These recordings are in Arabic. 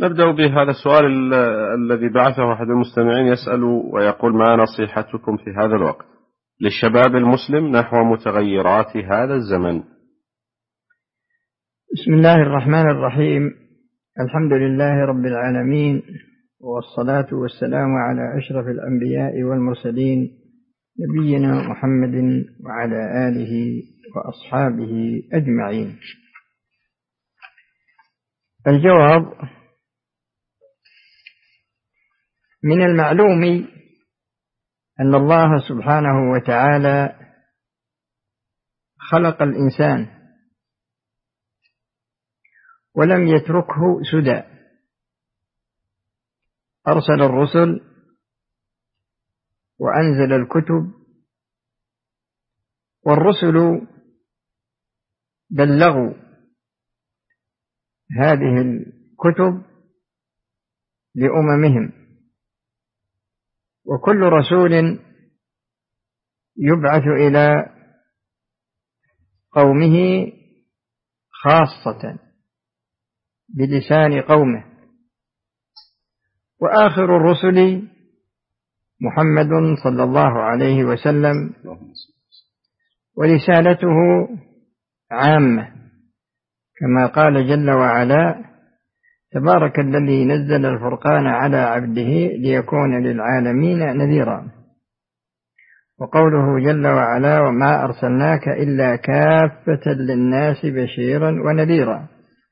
نبدأ بهذا السؤال الذي بعثه أحد المستمعين يسأل ويقول: ما نصيحتكم في هذا الوقت للشباب المسلم نحو متغيرات هذا الزمن؟ بسم الله الرحمن الرحيم. الحمد لله رب العالمين، والصلاة والسلام على أشرف الأنبياء والمرسلين، نبينا محمد وعلى آله وأصحابه أجمعين. الجواب: من المعلوم أن الله سبحانه وتعالى خلق الإنسان ولم يتركه سدى، أرسل الرسل وأنزل الكتب، والرسل بلغوا هذه الكتب لأممهم، وكل رسول يبعث إلى قومه خاصة بلسان قومه، وآخر الرسل محمد صلى الله عليه وسلم، ورسالته عامة كما قال جل وعلا: تبارك الذي نزل الفرقان على عبده ليكون للعالمين نذيرا. وقوله جل وعلا: وما أرسلناك إلا كافة للناس بشيرا ونذيرا.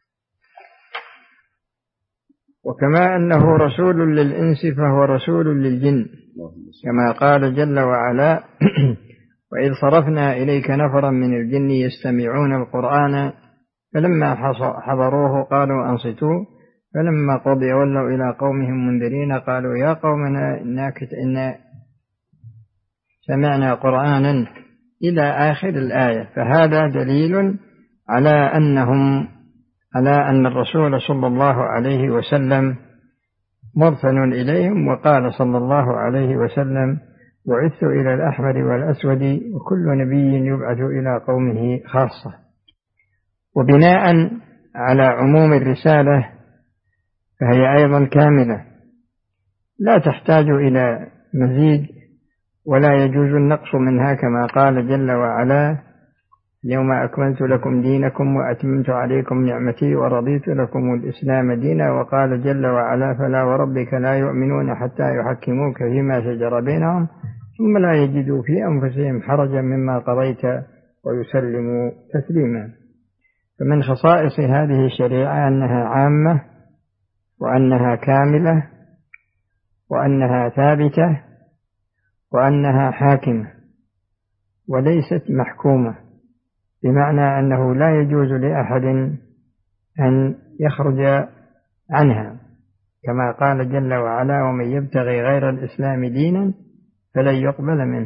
وكما أنه رسول للإنس فهو رسول للجن، كما قال جل وعلا: وإذ صرفنا إليك نفرا من الجن يستمعون القرآن فلما حضروه قالوا أنصتوا فلما قضي ولوا إلى قومهم منذرين قالوا يا قومنا إنا سمعنا قرآنا إلى آخر الآية. فهذا دليل على أن الرسول صلى الله عليه وسلم مرسل إليهم. وقال صلى الله عليه وسلم: بعثت إلى الأحمر والأسود، وكل نبي يبعث إلى قومه خاصة. وبناء على عموم الرسالة فهي أيضا كاملة لا تحتاج إلى مزيد، ولا يجوز النقص منها، كما قال جل وعلا: اليوم أكملت لكم دينكم وأتممت عليكم نعمتي ورضيت لكم الإسلام دينا. وقال جل وعلا: فلا وربك لا يؤمنون حتى يحكموك فيما شجر بينهم ثم لا يجدوا في أنفسهم حرجا مما قضيت ويسلموا تسليما. فمن خصائص هذه الشريعة أنها عامة، وأنها كاملة، وأنها ثابتة، وأنها حاكمة، وليست محكومة، بمعنى أنه لا يجوز لأحد أن يخرج عنها، كما قال جل وعلا: ومن يبتغي غير الإسلام دينا فلن يقبل منه.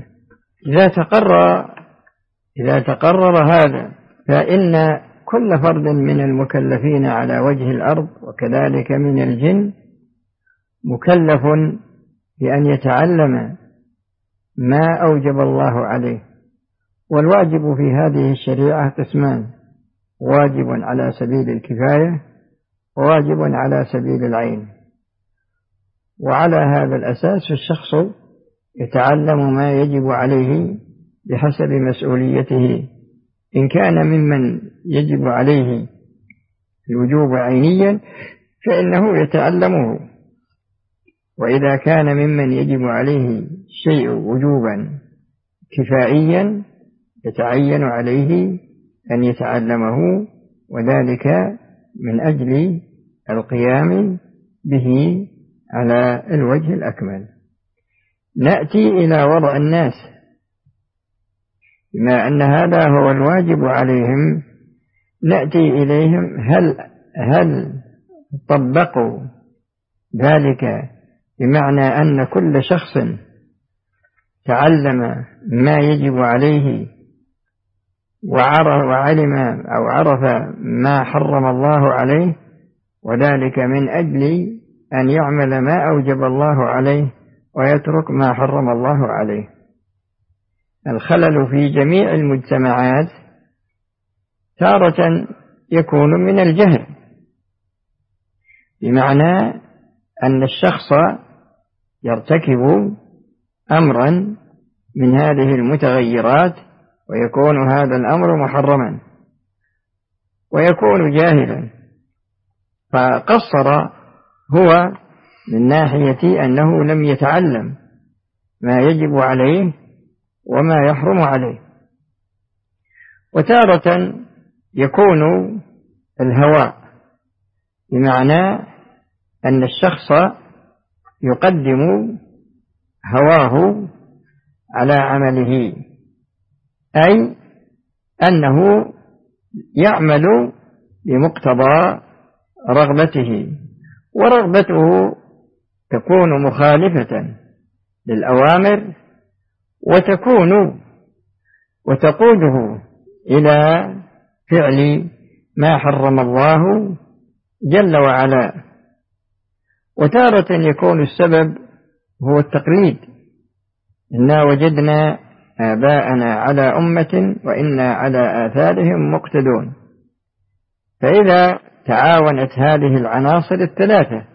إذا تقرر هذا فإن كل فرد من المكلفين على وجه الأرض وكذلك من الجن مكلف بأن يتعلم ما أوجب الله عليه. والواجب في هذه الشريعة قسمان: واجب على سبيل الكفاية، وواجب على سبيل العين. وعلى هذا الأساس الشخص يتعلم ما يجب عليه بحسب مسؤوليته، إن كان ممن يجب عليه الوجوب عينيا فإنه يتعلمه، وإذا كان ممن يجب عليه شيء وجوبا كفائيا يتعين عليه أن يتعلمه، وذلك من أجل القيام به على الوجه الأكمل. نأتي إلى وضع الناس، بما أن هذا هو الواجب عليهم نأتي إليهم هل طبقوا ذلك، بمعنى أن كل شخص تعلم ما يجب عليه وعلم أو عرف ما حرم الله عليه، وذلك من أجل أن يعمل ما أوجب الله عليه ويترك ما حرم الله عليه. الخلل في جميع المجتمعات تارة يكون من الجهل، بمعنى أن الشخص يرتكب أمرا من هذه المتغيرات ويكون هذا الأمر محرما ويكون جاهلا، فقصر هو من ناحية أنه لم يتعلم ما يجب عليه وما يحرم عليه. وتارة يكون الهوى بمعنى أن الشخص يقدم هواه على عمله، أي أنه يعمل بمقتضى رغبته، ورغبته تكون مخالفة للأوامر وتقوده إلى فعل ما حرم الله جل وعلا. وتارة يكون السبب هو التقليد، إنا وجدنا آباءنا على أمة وإنا على آثارهم مقتدون. فإذا تعاونت هذه العناصر الثلاثة،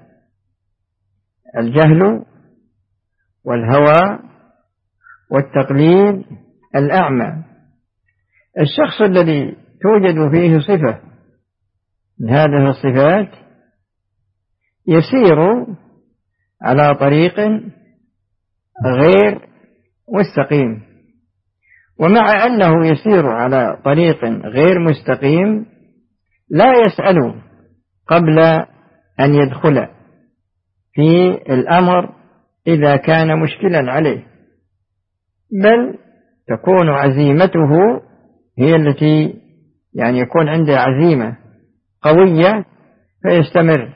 الجهل والهوى والتقليد الأعمى، الشخص الذي توجد فيه صفة من هذه الصفات يسير على طريق غير مستقيم، ومع أنه يسير على طريق غير مستقيم لا يسأل قبل أن يدخل في الأمر إذا كان مشكلا عليه، بل تكون عزيمته هي التي يكون عنده عزيمة قوية فيستمر.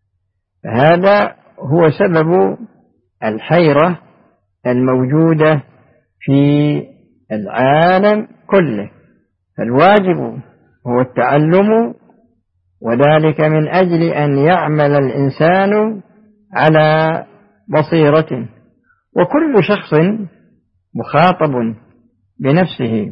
هذا هو سبب الحيرة الموجودة في العالم كله. فالواجب هو التعلم، وذلك من أجل أن يعمل الإنسان على بصيرة، وكل شخص مخاطب بنفسه.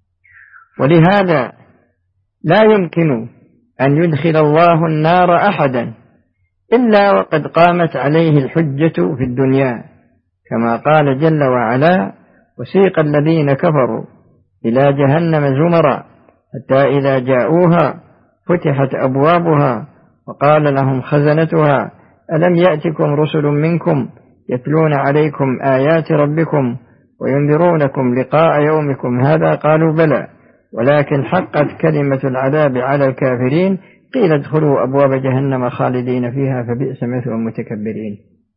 ولهذا لا يمكن أن يدخل الله النار أحدا إلا وقد قامت عليه الحجة في الدنيا، كما قال جل وعلا: وسيق الذين كفروا إلى جهنم زمرا حتى إذا جاءوها فتحت أبوابها وقال لهم خزنتها ألم يأتكم رسل منكم يتلون عليكم آيات ربكم وينذرونكم لقاء يومكم هذا قالوا بلى ولكن حقت كلمة العذاب على الكافرين قيل ادخلوا أبواب جهنم خالدين فيها فبئس مثوى المتكبرين.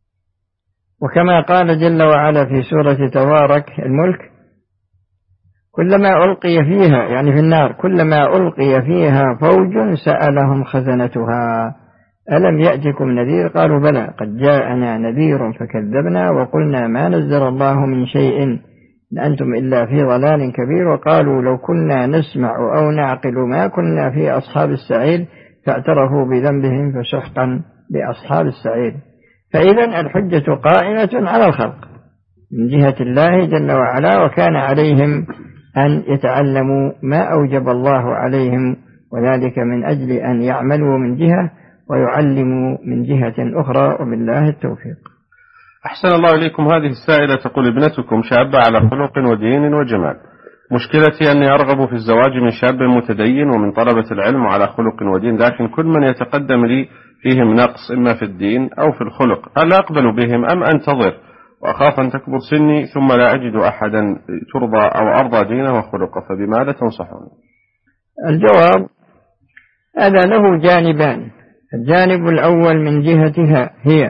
وكما قال جل وعلا في سورة تبارك الملك: كلما ألقي فيها في النار كلما ألقي فيها فوج سألهم خزنتها ألم يأتكم نذير قالوا بلى قد جاءنا نذير فكذبنا وقلنا ما نزل الله من شيء إن أنتم إلا في ضلال كبير وقالوا لو كنا نسمع أو نعقل ما كنا في أصحاب السعير فاعترفوا بذنبهم فسحقا لأصحاب السعير. فإذا الحجة قائمة على الخلق من جهة الله جل وعلا، وكان عليهم أن يتعلموا ما أوجب الله عليهم، وذلك من أجل أن يعملوا من جهة ويعلموا من جهة أخرى، وبالله التوفيق. أحسن الله إليكم. هذه السائلة تقول: ابنتكم شابة على خلق ودين وجمال، مشكلتي أني أرغب في الزواج من شاب متدين ومن طلبة العلم على خلق ودين، لكن كل من يتقدم لي فيهم نقص إما في الدين أو في الخلق، هل أقبل بهم أم أنتظر؟ وأخاف أن تكبر سني ثم لا أجد أحدا ترضى أو أرضى دينه وخلقه، فبماذا تنصحوني؟ الجواب: هذا له جانبان، الجانب الأول من جهتها هي،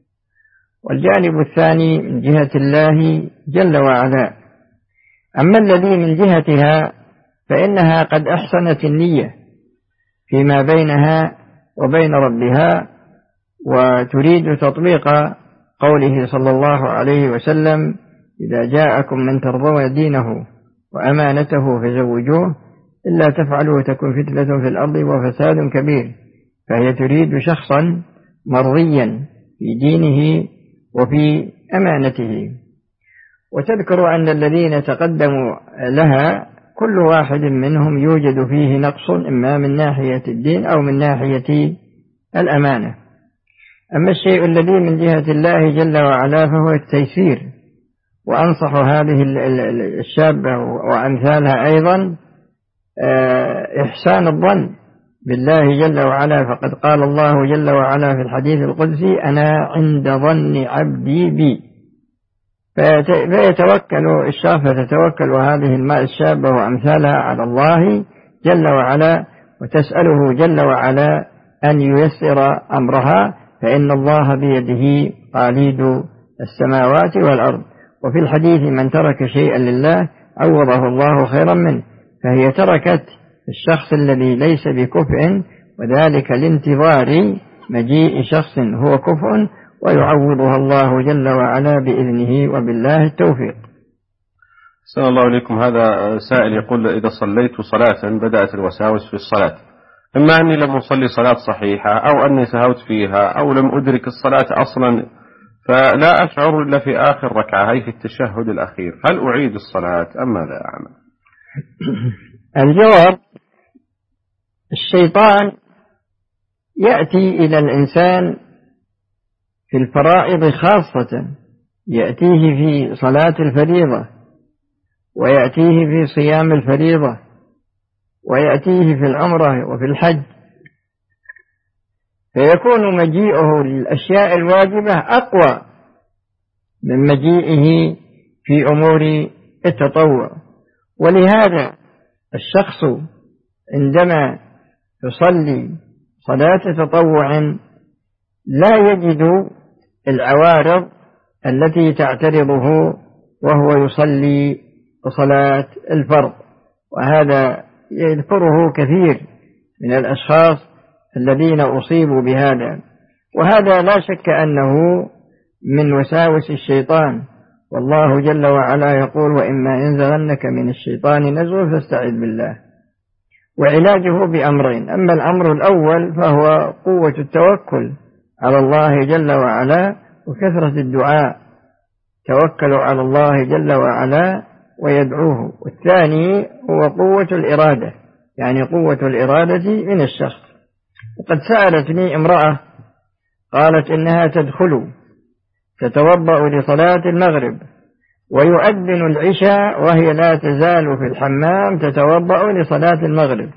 والجانب الثاني من جهة الله جل وعلا. أما الذي من جهتها فإنها قد أحسنت النية فيما بينها وبين ربها، وتريد تطبيق قوله صلى الله عليه وسلم: إذا جاءكم من ترضون دينه وأمانته فزوجوه إلا تفعلوا تكن فتنة في الأرض وفساد كبير. فهي تريد شخصا مرضيا في دينه وفي أمانته. وتذكر أن الذين تقدموا لها كل واحد منهم يوجد فيه نقص إما من ناحية الدين أو من ناحية الأمانة، أما الشيء الذي من جهة الله جل وعلا فهو التيسير. وأنصح هذه الشابة وأمثالها أيضا إحسان الظن بالله جل وعلا، فقد قال الله جل وعلا في الحديث القدسي: أنا عند ظن عبدي بي. فيتوكل الشخص، فتتوكل هذه الشابة وأمثالها على الله جل وعلا، وتسأله جل وعلا أن ييسر أمرها، فإن الله بيده قاليد السماوات والأرض. وفي الحديث: من ترك شيئا لله عوضه الله خيرا منه. فهي تركت الشخص الذي ليس بكفء، وذلك لانتظار مجيء شخص هو كفء، ويعوضها الله جل وعلا بإذنه، وبالله التوفيق. أحسن الله إليكم. هذا سائل يقول: إذا صليت صلاة بدأت الوساوس في الصلاة، إما أني لم أصلي صلاة صحيحة، أو أني سهوت فيها، أو لم أدرك الصلاة أصلا، فلا أشعر إلا في آخر ركعة، أي في التشهد الأخير، هل أعيد الصلاة أم ماذا أعمل؟ الجواب: الشيطان يأتي إلى الإنسان في الفرائض خاصة، يأتيه في صلاة الفريضة، ويأتيه في صيام الفريضة، ويأتيه في العمرة وفي الحج، فيكون مجيئه للأشياء الواجبة أقوى من مجيئه في أمور التطوع. ولهذا الشخص عندما يصلي صلاة تطوع لا يجد العوارض التي تعترضه وهو يصلي صلاة الفرض، وهذا يذكره كثير من الأشخاص الذين أصيبوا بهذا. وهذا لا شك أنه من وساوس الشيطان، والله جل وعلا يقول: وإما ينزغنك من الشيطان نزغ فاستعذ بالله. وعلاجه بأمرين: أما الأمر الأول فهو قوة التوكل على الله جل وعلا وكثرة الدعاء، توكلوا على الله جل وعلا ويدعوه. والثاني هو قوة الإرادة، يعني قوة الإرادة من الشخص. وقد سألتني امرأة قالت إنها تدخل تتوضأ لصلاة المغرب ويؤذن العشاء وهي لا تزال في الحمام تتوضأ لصلاة المغرب،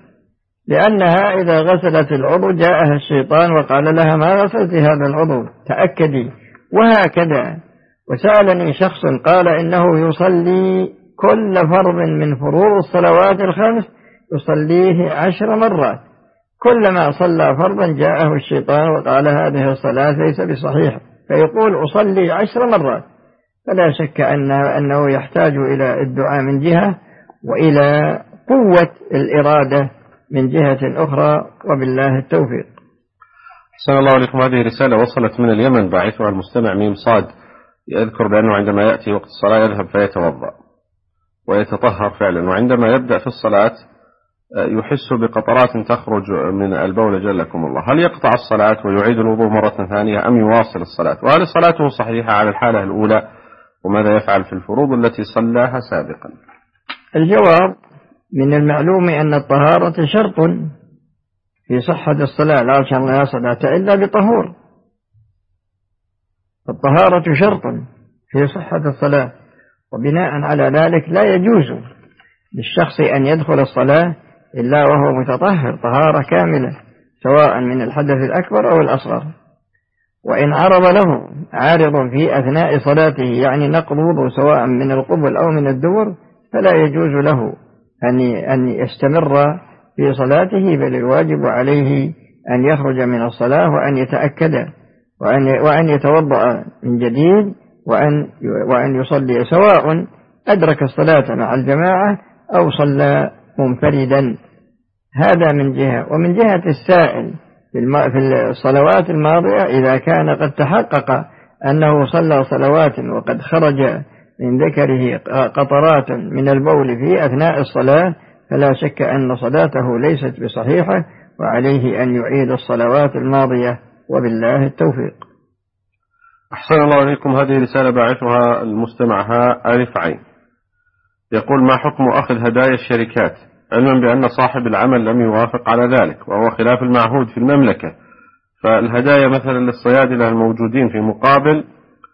لأنها إذا غسلت العضو جاءها الشيطان وقال لها: ما غسلت هذا العضو، تأكدي. وهكذا. وسألني شخص قال إنه يصلي كل فرض من فروض الصلوات الخمس يصليه 10 مرات، كلما صلى فرضا جاءه الشيطان وقال: هذه الصلاة ليس بصحيحة، فيقول: أصلي 10 مرات. فلا شك أنه يحتاج إلى الدعاء من جهة، وإلى قوة الإرادة من جهة أخرى، وبالله التوفيق. أحسن الله عليكم. هذه رسالة وصلت من اليمن، باعثها المستمع ميم صاد، يذكر بأنه عندما يأتي وقت الصلاة يذهب فيتوضأ ويتطهر فعلا، وعندما يبدأ في الصلاة يحس بقطرات تخرج من البول جلكم الله، هل يقطع الصلاة ويعيد الوضوء مرة ثانية أم يواصل الصلاة؟ وهل صلاته صحيحة على الحالة الأولى؟ وماذا يفعل في الفروض التي صلاها سابقا؟ الجواب: من المعلوم أن الطهارة شرط في صحة الصلاة، لا صلاة إلا بطهور. الطهارة شرط في صحة الصلاة، وبناء على ذلك لا يجوز للشخص أن يدخل الصلاة إلا وهو متطهر طهارة كاملة، سواء من الحدث الأكبر أو الأصغر. وإن عرض له عارض في أثناء صلاته، يعني نقض وضوء سواء من القبل أو من الدبر، فلا يجوز له أن يستمر في صلاته، بل الواجب عليه أن يخرج من الصلاة وأن يتأكد وأن يتوضأ من جديد وأن يصلي، سواء أدرك الصلاة مع الجماعة أو صلى منفردا. هذا من جهة. ومن جهة السائل في الصلوات الماضية، إذا كان قد تحقق أنه صلى صلوات وقد خرج من ذكره قطرات من البول في أثناء الصلاة، فلا شك أن صلاته ليست بصحيحة، وعليه أن يعيد الصلوات الماضية، وبالله التوفيق. أحسن الله عليكم. هذه رسالة باعثها المستمع ألف عين، يقول: ما حكم أخذ هدايا الشركات، علما بأن صاحب العمل لم يوافق على ذلك وهو خلاف المعهود في المملكة، فالهدايا مثلا للصيادلة الموجودين في مقابل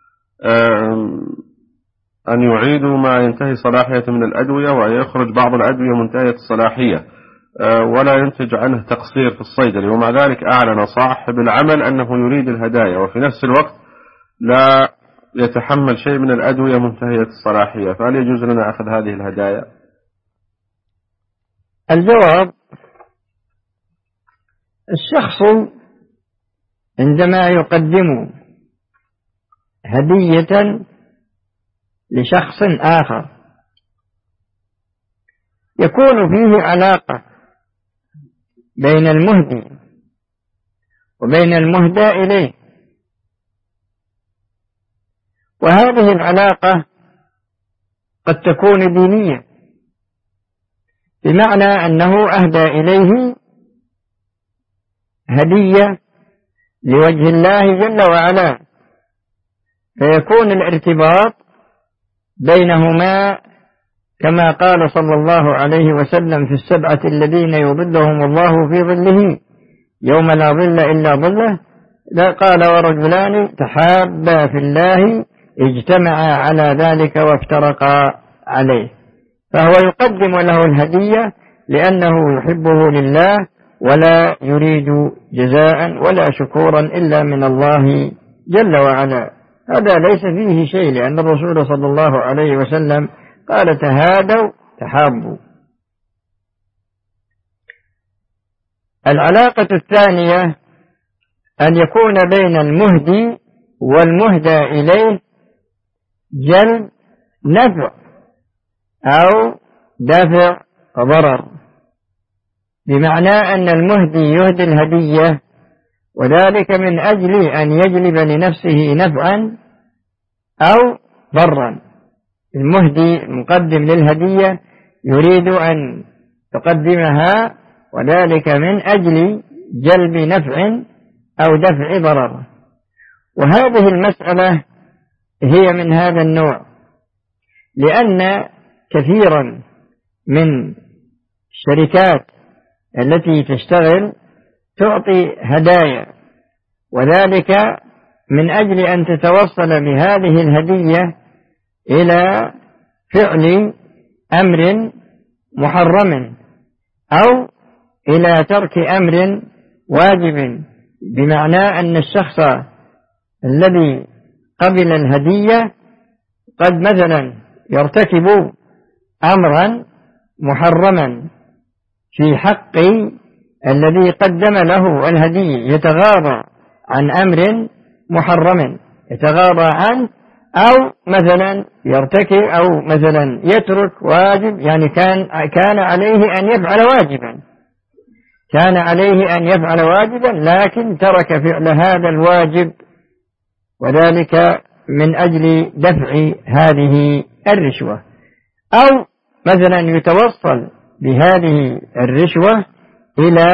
أن يعيدوا ما ينتهي صلاحية من الأدوية، وأن يخرج بعض الأدوية منتهية الصلاحية ولا ينتج عنه تقصير في الصيدلة، ومع ذلك أعلن صاحب العمل أنه يريد الهدايا، وفي نفس الوقت لا يتحمل شيء من الأدوية منتهية الصلاحية، فهل يجوز لنا أخذ هذه الهدايا؟ الجواب: الشخص عندما يقدم هدية لشخص آخر يكون فيه علاقة بين المهدي وبين المهدى إليه، وهذه العلاقة قد تكون دينية، بمعنى أنه أهدى إليه هدية لوجه الله جل وعلا، فيكون الارتباط بينهما كما قال صلى الله عليه وسلم في السبعة الذين يظلهم الله في ظله يوم لا ظل إلا ظله، لا قال: ورجلان تحابا في الله اجتمعا على ذلك وافترقا عليه. فهو يقدم له الهدية لأنه يحبه لله ولا يريد جزاء ولا شكورا إلا من الله جل وعلا. هذا ليس فيه شيء، لأن الرسول صلى الله عليه وسلم قال: تهادوا تحابوا. العلاقة الثانية أن يكون بين المهدي والمهدى إليه جلب نفع أو دفع ضرر، بمعنى أن المهدي يهدي الهدية وذلك من أجل أن يجلب لنفسه نفعا أو ضرا. المهدي المقدم للهدية يريد أن يقدمها وذلك من أجل جلب نفع أو دفع ضرر، وهذه المسألة هي من هذا النوع، لأن كثيرا من الشركات التي تشتغل تعطي هدايا، وذلك من أجل أن تتوصل بهذه الهدية إلى فعل أمر محرم أو إلى ترك أمر واجب، بمعنى أن الشخص الذي قبل الهدية قد مثلا يرتكب أمرا محرما في حق الذي قدم له الهدية، يتغاضى عن أمر محرم يتغاضى عنه، أو مثلا يرتكب أو مثلا يترك واجب، يعني كان عليه أن يفعل واجبا، كان عليه أن يفعل واجبا لكن ترك فعل هذا الواجب، وذلك من أجل دفع هذه الرشوة، أو مثلا يتوصل بهذه الرشوة إلى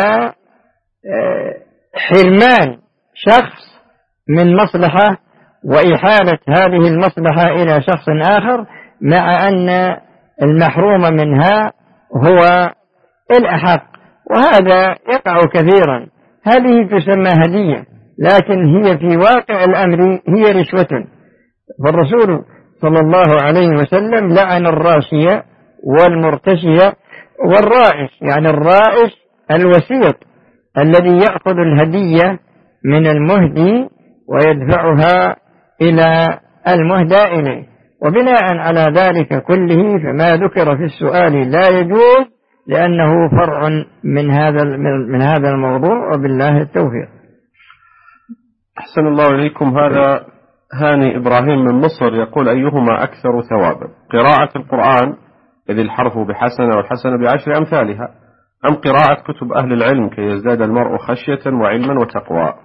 حرمان شخص من مصلحة وإحالة هذه المصلحة إلى شخص آخر، مع أن المحروم منها هو الأحق، وهذا يقع كثيرا. هذه تسمى هدية، لكن هي في واقع الأمر هي رشوة. فالرسول صلى الله عليه وسلم لعن الراشية والمرتشية والرائش، يعني الرائش الوسيط الذي يأخذ الهدية من المهدي ويدفعها إلى المهدى إليه. وبناء على ذلك كله فما ذكر في السؤال لا يجوز، لأنه فرع من هذا الموضوع، وبالله التوفيق. أحسن الله إليكم. هذا هاني إبراهيم من مصر يقول: أيهما أكثر ثوابا، قراءة القرآن إذ الحرف بحسنة والحسنة بعشر أمثالها، أم قراءة كتب أهل العلم كي يزداد المرء خشية وعلما وتقوى؟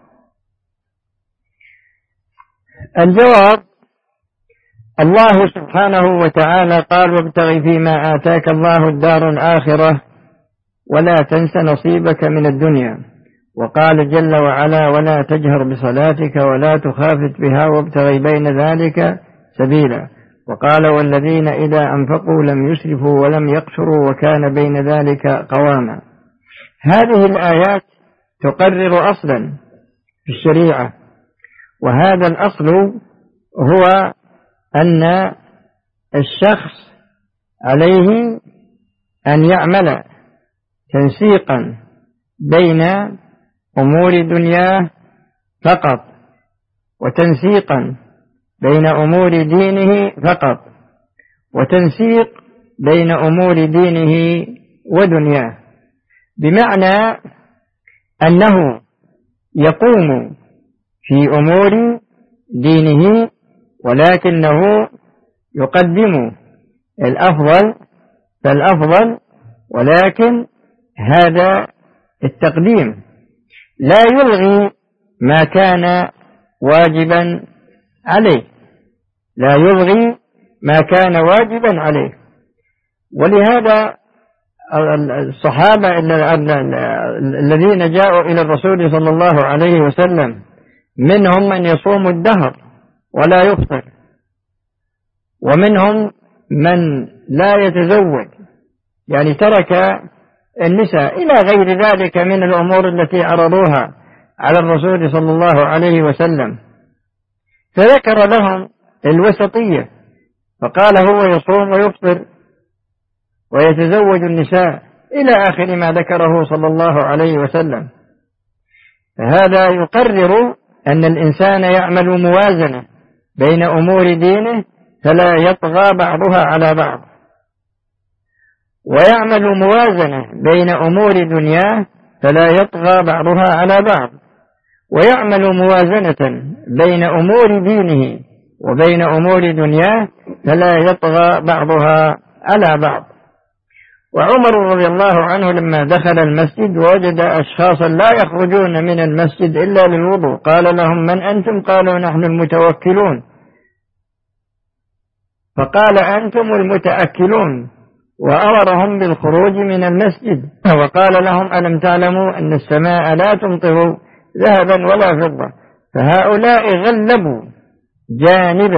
الجواب: الله سبحانه وتعالى قال: وابتغ فيما آتاك الله الدار الآخرة ولا تنس نصيبك من الدنيا. وقال جل وعلا: ولا تجهر بصلاتك ولا تخافت بها وابتغ بين ذلك سبيلا. وقال: والذين إذا أنفقوا لم يسرفوا ولم يقتروا وكان بين ذلك قواما. هذه الآيات تقرر أصلا في الشريعة. وهذا الأصل هو أن الشخص عليه أن يعمل تنسيقا بين أمور دنياه فقط، وتنسيقا بين أمور دينه فقط، وتنسيق بين أمور دينه ودنياه، بمعنى أنه يقوم في أمور دينه ولكنه يقدم الأفضل فالأفضل، ولكن هذا التقديم لا يلغي ما كان واجبا عليه، لا يلغي ما كان واجبا عليه. ولهذا الصحابة الذين جاءوا إلى الرسول صلى الله عليه وسلم منهم من يصوم الدهر ولا يفطر، ومنهم من لا يتزوج، يعني ترك النساء، إلى غير ذلك من الأمور التي عرضوها على الرسول صلى الله عليه وسلم، فذكر لهم الوسطية، فقال هو يصوم ويفطر ويتزوج النساء إلى آخر ما ذكره صلى الله عليه وسلم. فهذا يقرر أن الإنسان يعمل موازنة بين أمور دينه فلا يطغى بعضها على بعض، ويعمل موازنة بين أمور دنياه فلا يطغى بعضها على بعض، ويعمل موازنة بين أمور دينه وبين أمور دنياه فلا يطغى بعضها على بعض. وعمر رضي الله عنه لما دخل المسجد ووجد أشخاصا لا يخرجون من المسجد إلا للوضوء، قال لهم من أنتم؟ قالوا نحن المتوكلون. فقال أنتم المتأكلون، وأمرهم بالخروج من المسجد، وقال لهم ألم تعلموا أن السماء لا تمطر ذهبا ولا فضة؟ فهؤلاء غلبوا جانب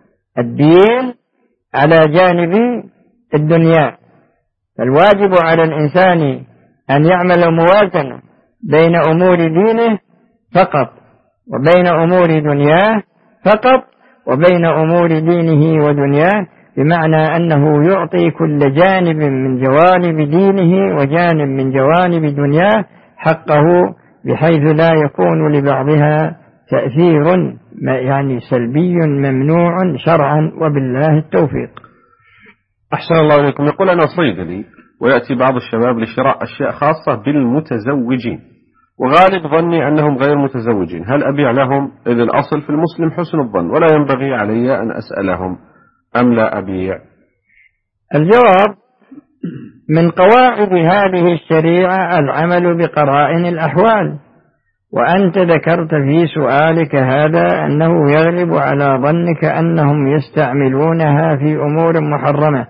الدين على جانب الدنيا. فالواجب على الإنسان أن يعمل موازنة بين أمور دينه فقط وبين أمور دنياه فقط وبين أمور دينه ودنياه، بمعنى أنه يعطي كل جانب من جوانب دينه وجانب من جوانب دنياه حقه، بحيث لا يكون لبعضها تأثير يعني سلبي ممنوع شرعا، وبالله التوفيق. أحسن الله إليكم. يقول أنا صيدلي ويأتي بعض الشباب لشراء أشياء خاصة بالمتزوجين، وغالب ظني أنهم غير متزوجين، هل أبيع لهم؟ إذ الأصل في المسلم حسن الظن، ولا ينبغي علي أن أسألهم أم لا أبيع؟ الجواب: من قواعد هذه الشريعة العمل بقرائن الأحوال، وأنت ذكرت في سؤالك هذا أنه يغلب على ظنك أنهم يستعملونها في أمور محرمة،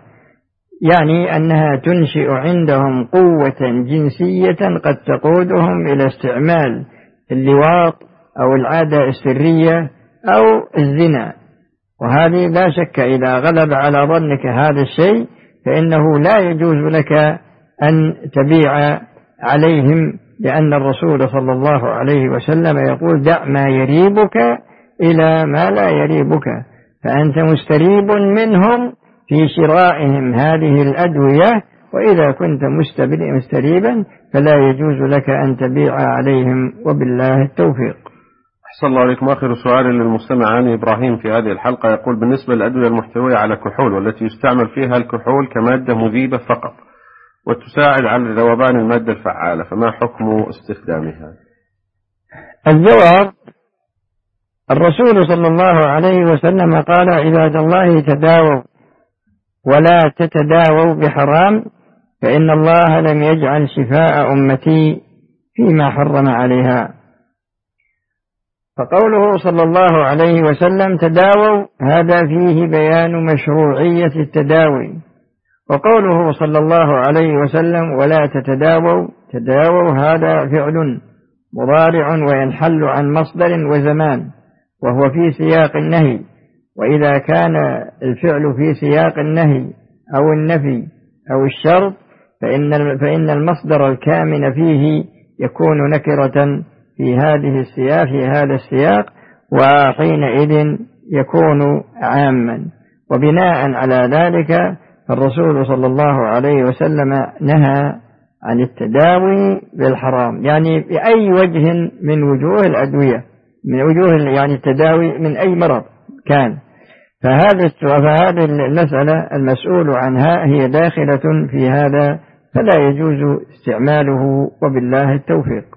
يعني أنها تنشئ عندهم قوة جنسية قد تقودهم إلى استعمال اللواط أو العادة السرية أو الزنا. وهذه لا شك إذا غلب على ظنك هذا الشيء فإنه لا يجوز لك أن تبيع عليهم، لأن الرسول صلى الله عليه وسلم يقول دع ما يريبك إلى ما لا يريبك، فأنت مستريب منهم في شرائهم هذه الأدوية، وإذا كنت مستريبا فلا يجوز لك أن تبيع عليهم، وبالله التوفيق. أحسن الله عليكم. آخر سؤال للمستمع عني إبراهيم في هذه الحلقة يقول بالنسبة للأدوية المحتوية على كحول والتي يستعمل فيها الكحول كمادة مذيبة فقط وتساعد على ذوبان المادة الفعالة، فما حكم استخدامها؟ الجواب: الرسول صلى الله عليه وسلم قال عباد الله تداووا ولا تتداووا بحرام، فإن الله لم يجعل شفاء أمتي فيما حرم عليها. فقوله صلى الله عليه وسلم تداووا هذا فيه بيان مشروعية التداوي، وقوله صلى الله عليه وسلم ولا تداووا هذا فعل مضارع وينحل عن مصدر وزمان، وهو في سياق النهي، وإذا كان الفعل في سياق النهي أو النفي أو الشرط فإن المصدر الكامن فيه يكون نكرة في هذا السياق، وحينئذ يكون عاما. وبناء على ذلك الرسول صلى الله عليه وسلم نهى عن التداوي بالحرام، يعني بأي وجه من وجوه الأدوية، من وجوه يعني التداوي من أي مرض كان. فهذه المسألة المسؤول عنها هي داخلة في هذا، فلا يجوز استعماله، وبالله التوفيق.